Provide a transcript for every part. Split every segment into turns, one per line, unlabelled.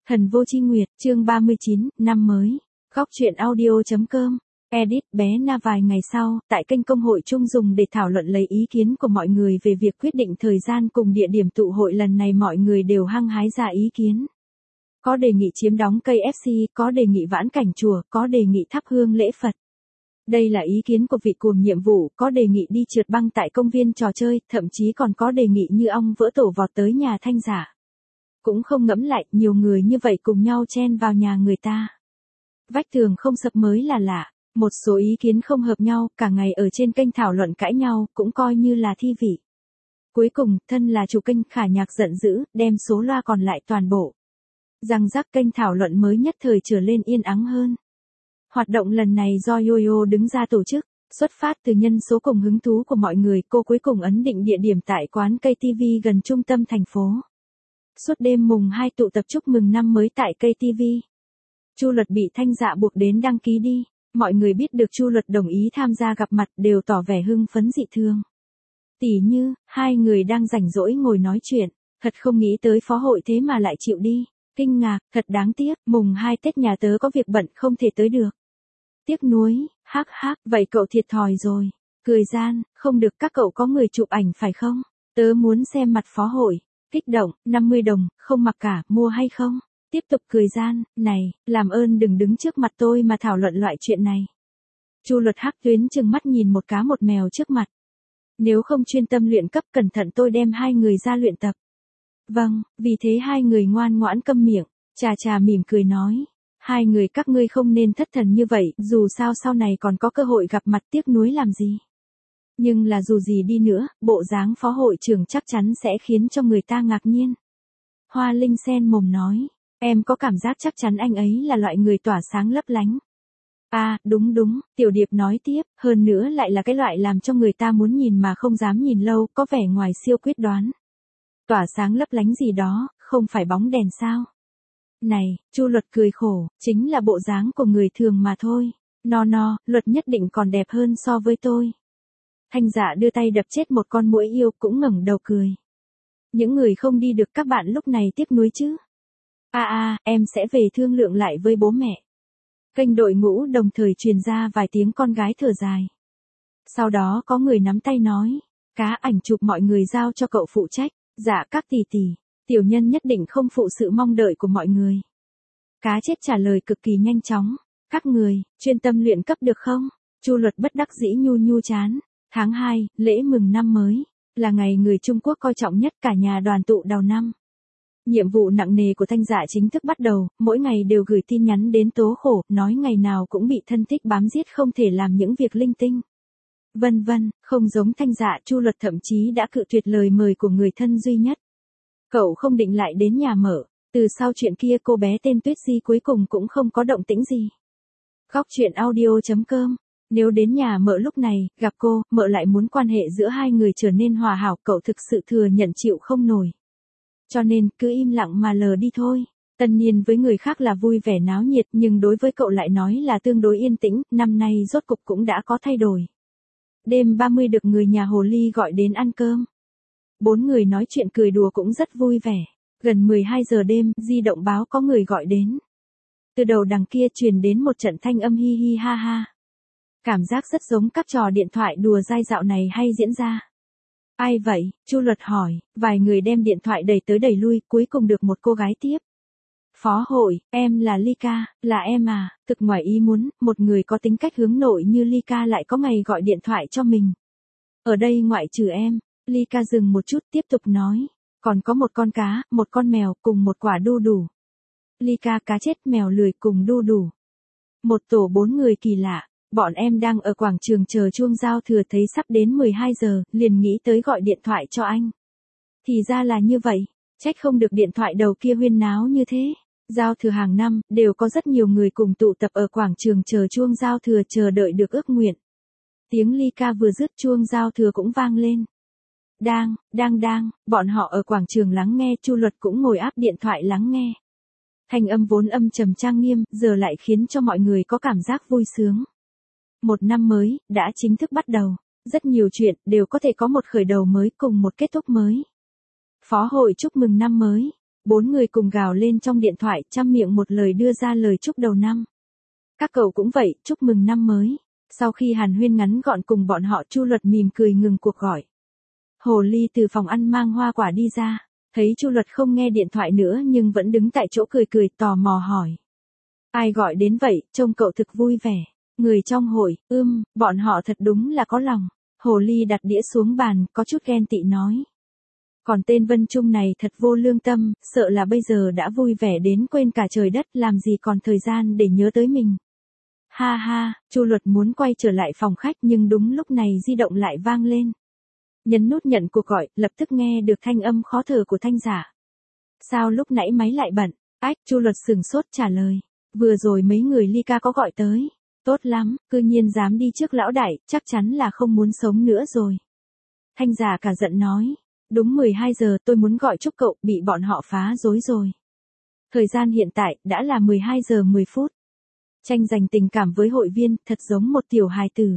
Thần vô chi nguyệt, chương 39, năm mới. Góc truyện audio.com. Edit bé Na vài ngày sau, tại kênh công hội chung dùng để thảo luận lấy ý kiến của mọi người về việc quyết định thời gian cùng địa điểm tụ hội lần này, mọi người đều hăng hái ra ý kiến. Có đề nghị chiếm đóng cây FC, có đề nghị vãn cảnh chùa, có đề nghị thắp hương lễ Phật. Đây là ý kiến của vị cuồng nhiệm vụ, có đề nghị đi trượt băng tại công viên trò chơi, thậm chí còn có đề nghị như ong vỡ tổ vọt tới nhà Thanh Giả. Cũng không ngẫm lại, nhiều người như vậy cùng nhau chen vào nhà người ta. Vách tường không sập mới là lạ, một số ý kiến không hợp nhau, cả ngày ở trên kênh thảo luận cãi nhau, cũng coi như là thi vị. Cuối cùng, thân là chủ kênh Khả Nhạc giận dữ, đem số loa còn lại toàn bộ. Răng rắc kênh thảo luận mới nhất thời trở lên yên ắng hơn. Hoạt động lần này do Yoyo đứng ra tổ chức, xuất phát từ nhân số cùng hứng thú của mọi người, cô cuối cùng ấn định địa điểm tại quán cây TV gần trung tâm thành phố. Suốt đêm mùng 2 tụ tập chúc mừng năm mới tại cây TV. Chu Luật bị Thanh Dạ buộc đến đăng ký đi, mọi người biết được Chu Luật đồng ý tham gia gặp mặt đều tỏ vẻ hưng phấn dị thường. Tỉ như, hai người đang rảnh rỗi ngồi nói chuyện, thật không nghĩ tới phó hội thế mà lại chịu đi, kinh ngạc, thật đáng tiếc, mùng 2 Tết nhà tớ có việc bận không thể tới được. Tiếc nuối, hắc hắc, vậy cậu thiệt thòi rồi, cười gian, không được các cậu có người chụp ảnh phải không, tớ muốn xem mặt phó hội. Kích động, 50 đồng, không mặc cả, mua hay không? Tiếp tục cười gian, này, làm ơn đừng đứng trước mặt tôi mà thảo luận loại chuyện này. Chu Luật hắc tuyến trừng mắt nhìn một cá một mèo trước mặt. Nếu không chuyên tâm luyện cấp, cẩn thận tôi đem hai người ra luyện tập. Vâng, vì thế hai người ngoan ngoãn câm miệng, Trà mỉm cười nói. Hai người các ngươi không nên thất thần như vậy, dù sao sau này còn có cơ hội gặp mặt, tiếc nuối làm gì. Nhưng là dù gì đi nữa, bộ dáng phó hội trưởng chắc chắn sẽ khiến cho người ta ngạc nhiên. Hoa Linh sen mồm nói, em có cảm giác chắc chắn anh ấy là loại người tỏa sáng lấp lánh. À, đúng, Tiểu Điệp nói tiếp, hơn nữa lại là cái loại làm cho người ta muốn nhìn mà không dám nhìn lâu, có vẻ ngoài siêu quyết đoán. Tỏa sáng lấp lánh gì đó, không phải bóng đèn sao? Này, Chu Luật cười khổ, chính là bộ dáng của người thường mà thôi. Luật nhất định còn đẹp hơn so với tôi. Thanh Dạ đưa tay đập chết một con muỗi yêu, cũng ngẩng đầu cười. Những người không đi được các bạn lúc này tiếc nuối chứ. Em sẽ về thương lượng lại với bố mẹ. Kênh đội ngũ đồng thời truyền ra vài tiếng con gái thở dài. Sau đó có người nắm tay nói, cá ảnh chụp mọi người giao cho cậu phụ trách. Dạ các tỷ tỷ, tiểu nhân nhất định không phụ sự mong đợi của mọi người. Cá chết trả lời cực kỳ nhanh chóng. Các người, chuyên tâm luyện cấp được không? Chu Luật bất đắc dĩ nhu chán. Tháng 2, lễ mừng năm mới, là ngày người Trung Quốc coi trọng nhất, cả nhà đoàn tụ đầu năm. Nhiệm vụ nặng nề của Thanh Dạ chính thức bắt đầu, mỗi ngày đều gửi tin nhắn đến tố khổ, nói ngày nào cũng bị thân thích bám giết không thể làm những việc linh tinh. Vân vân, không giống Thanh Dạ, Chu Luật thậm chí đã cự tuyệt lời mời của người thân duy nhất. Cậu không định lại đến nhà Mở, từ sau chuyện kia cô bé tên Tuyết Di cuối cùng cũng không có động tĩnh gì. Góc truyện audio.com. Nếu đến nhà Mợ lúc này, gặp cô, Mợ lại muốn quan hệ giữa hai người trở nên hòa hảo, cậu thực sự thừa nhận chịu không nổi. Cho nên, cứ im lặng mà lờ đi thôi. Tân niên với người khác là vui vẻ náo nhiệt, nhưng đối với cậu lại nói là tương đối yên tĩnh, năm nay rốt cục cũng đã có thay đổi. Đêm 30 được người nhà Hồ Ly gọi đến ăn cơm. 4 người nói chuyện cười đùa cũng rất vui vẻ. Gần 12 giờ đêm, di động báo có người gọi đến. Từ đầu đằng kia truyền đến một trận thanh âm hi hi ha ha. Cảm giác rất giống các trò điện thoại đùa dai dạo này hay diễn ra. Ai vậy? Chu Luật hỏi, vài người đem điện thoại đẩy tới đẩy lui, cuối cùng được một cô gái tiếp. Phó hội, em là Ly-ca, là em à, thực ngoài ý muốn, một người có tính cách hướng nội như Ly-ca lại có ngày gọi điện thoại cho mình. Ở đây ngoại trừ em, Ly-ca dừng một chút tiếp tục nói, còn có một con cá, một con mèo cùng một quả đu đủ. Ly-ca cá chết, mèo lười cùng đu đủ. Một tổ 4 người kỳ lạ. Bọn em đang ở quảng trường chờ chuông giao thừa, thấy sắp đến 12 giờ, liền nghĩ tới gọi điện thoại cho anh. Thì ra là như vậy, trách không được điện thoại đầu kia huyên náo như thế. Giao thừa hàng năm, đều có rất nhiều người cùng tụ tập ở quảng trường chờ chuông giao thừa, chờ đợi được ước nguyện. Tiếng Ly-ca vừa dứt, chuông giao thừa cũng vang lên. Đang, bọn họ ở quảng trường lắng nghe, Chu Luật cũng ngồi áp điện thoại lắng nghe. Thanh âm vốn âm trầm trang nghiêm, giờ lại khiến cho mọi người có cảm giác vui sướng. Một năm mới, đã chính thức bắt đầu. Rất nhiều chuyện, đều có thể có một khởi đầu mới cùng một kết thúc mới. Phó hội chúc mừng năm mới. 4 người cùng gào lên trong điện thoại, trăm miệng một lời đưa ra lời chúc đầu năm. Các cậu cũng vậy, chúc mừng năm mới. Sau khi hàn huyên ngắn gọn cùng bọn họ, Chu Luật mỉm cười ngừng cuộc gọi. Hồ Ly từ phòng ăn mang hoa quả đi ra, thấy Chu Luật không nghe điện thoại nữa nhưng vẫn đứng tại chỗ cười cười, tò mò hỏi. Ai gọi đến vậy, trông cậu thực vui vẻ. Người trong hội, bọn họ thật đúng là có lòng. Hồ Ly đặt đĩa xuống bàn, có chút ghen tị nói. Còn tên Vân Trung này thật vô lương tâm, sợ là bây giờ đã vui vẻ đến quên cả trời đất, làm gì còn thời gian để nhớ tới mình. Ha ha, Chu Luật muốn quay trở lại phòng khách nhưng đúng lúc này di động lại vang lên. Nhấn nút nhận cuộc gọi, lập tức nghe được thanh âm khó thở của Thanh Giả. Sao lúc nãy máy lại bận? Ách, Chu Luật sừng sốt trả lời. Vừa rồi mấy người Ly ca có gọi tới. Tốt lắm, cư nhiên dám đi trước lão đại, chắc chắn là không muốn sống nữa rồi. Thanh Giả cả giận nói. Đúng 12 giờ tôi muốn gọi chúc cậu, bị bọn họ phá rối rồi. Thời gian hiện tại đã là 12 giờ 10 phút. Tranh giành tình cảm với hội viên, thật giống một tiểu hài tử.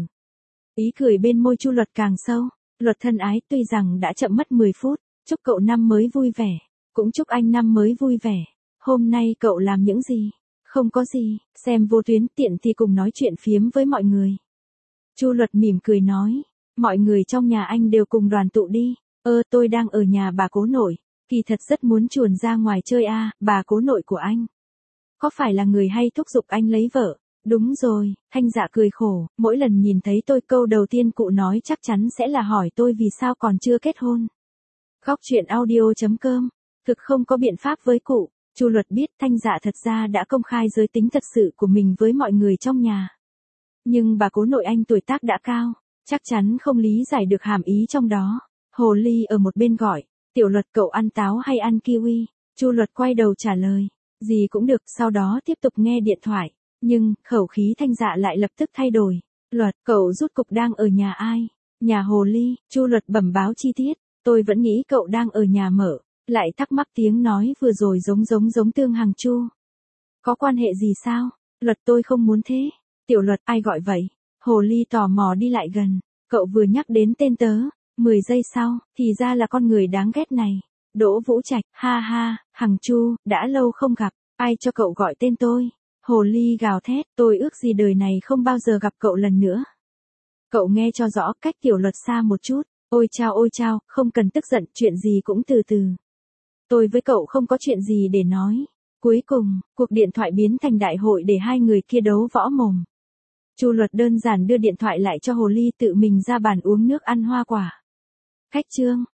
Ý cười bên môi Chu Luật càng sâu. Luật thân ái, tuy rằng đã chậm mất 10 phút, chúc cậu năm mới vui vẻ. Cũng chúc anh năm mới vui vẻ. Hôm nay cậu làm những gì? Không có gì, xem vô tuyến tiện thì cùng nói chuyện phiếm với mọi người. Chu Luật mỉm cười nói. Mọi người trong nhà anh đều cùng đoàn tụ đi. Tôi đang ở nhà bà cố nội. Kỳ thật rất muốn chuồn ra ngoài chơi bà cố nội của anh. Có phải là người hay thúc giục anh lấy vợ? Đúng rồi, Thanh Dạ cười khổ, mỗi lần nhìn thấy tôi câu đầu tiên cụ nói chắc chắn sẽ là hỏi tôi vì sao còn chưa kết hôn. Góc truyện audio.com, thực không có biện pháp với cụ. Chu Luật biết Thanh Dạ thật ra đã công khai giới tính thật sự của mình với mọi người trong nhà. Nhưng bà cố nội anh tuổi tác đã cao, chắc chắn không lý giải được hàm ý trong đó. Hồ Ly ở một bên gọi, Tiểu Luật cậu ăn táo hay ăn kiwi? Chu Luật quay đầu trả lời, gì cũng được, sau đó tiếp tục nghe điện thoại. Nhưng, khẩu khí Thanh Dạ lại lập tức thay đổi. Luật, cậu rút cục đang ở nhà ai? Nhà Hồ Ly. Chu Luật bẩm báo chi tiết. Tôi vẫn nghĩ cậu đang ở nhà Mở. Lại thắc mắc tiếng nói vừa rồi giống Tương Hằng Chu. Có quan hệ gì sao? Luật, tôi không muốn thế. Tiểu Luật, ai gọi vậy? Hồ Ly tò mò đi lại gần. Cậu vừa nhắc đến tên tớ. 10 giây sau, thì ra là con người đáng ghét này. Đỗ Vũ Trạch, ha ha, Hằng Chu, đã lâu không gặp. Ai cho cậu gọi tên tôi? Hồ Ly gào thét, tôi ước gì đời này không bao giờ gặp cậu lần nữa. Cậu nghe cho rõ, cách Tiểu Luật xa một chút. Ôi chao, không cần tức giận, chuyện gì cũng từ từ. Tôi với cậu không có chuyện gì để nói. Cuối cùng, cuộc điện thoại biến thành đại hội để hai người kia đấu võ mồm. Chu Luật đơn giản đưa điện thoại lại cho Hồ Ly, tự mình ra bàn uống nước ăn hoa quả. Khách trương,